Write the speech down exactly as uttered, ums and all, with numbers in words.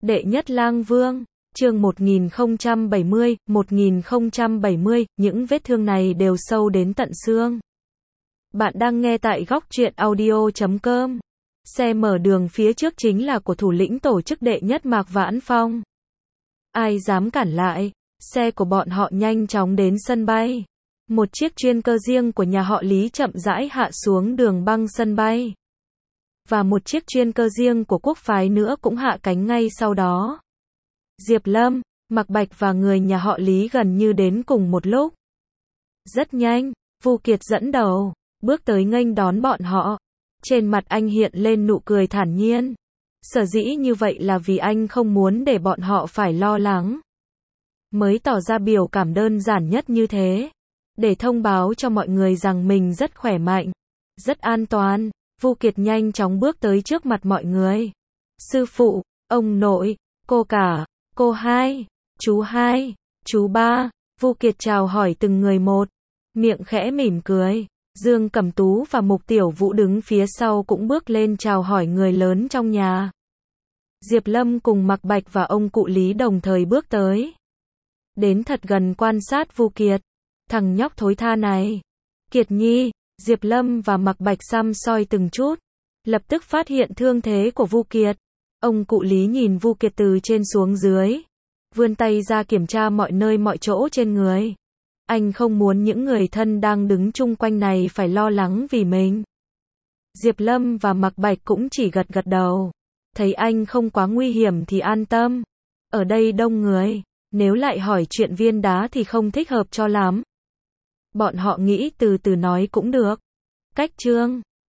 Đệ nhất lang vương, chương một nghìn không trăm bảy mươi, một nghìn không trăm bảy mươi, những vết thương này đều sâu đến tận xương. Bạn đang nghe tại góc truyện audio chấm com. Xe mở đường phía trước chính là của thủ lĩnh tổ chức đệ nhất Mạc Vãn Phong. Ai dám cản lại, xe của bọn họ nhanh chóng đến sân bay. Một chiếc chuyên cơ riêng của nhà họ Lý chậm rãi hạ xuống đường băng sân bay. Và một chiếc chuyên cơ riêng của quốc phái nữa cũng hạ cánh ngay sau đó. Diệp Lâm, Mạc Bạch và người nhà họ Lý gần như đến cùng một lúc. Rất nhanh, Vu Kiệt dẫn đầu, bước tới nghênh đón bọn họ. Trên mặt anh hiện lên nụ cười thản nhiên. Sở dĩ như vậy là vì anh không muốn để bọn họ phải lo lắng. Mới tỏ ra biểu cảm đơn giản nhất như thế. Để thông báo cho mọi người rằng mình rất khỏe mạnh, rất an toàn. Vu Kiệt nhanh chóng bước tới trước mặt mọi người. Sư phụ, ông nội, cô cả, cô hai, chú hai, chú ba. Vu Kiệt chào hỏi từng người một, miệng khẽ mỉm cười. Dương Cẩm Tú và Mục Tiểu Vũ đứng phía sau cũng bước lên chào hỏi người lớn trong nhà. Diệp Lâm cùng Mạc Bạch và ông cụ Lý đồng thời bước tới. Đến thật gần quan sát Vu Kiệt. Thằng nhóc thối tha này. Kiệt Nhi, Diệp Lâm và Mạc Bạch xăm soi từng chút. Lập tức phát hiện thương thế của Vu Kiệt. Ông cụ Lý nhìn Vu Kiệt từ trên xuống dưới. Vươn tay ra kiểm tra mọi nơi mọi chỗ trên người. Anh không muốn những người thân đang đứng chung quanh này phải lo lắng vì mình. Diệp Lâm và Mạc Bạch cũng chỉ gật gật đầu. Thấy anh không quá nguy hiểm thì an tâm. Ở đây đông người, nếu lại hỏi chuyện viên đá thì không thích hợp cho lắm. Bọn họ nghĩ từ từ nói cũng được. Cách chương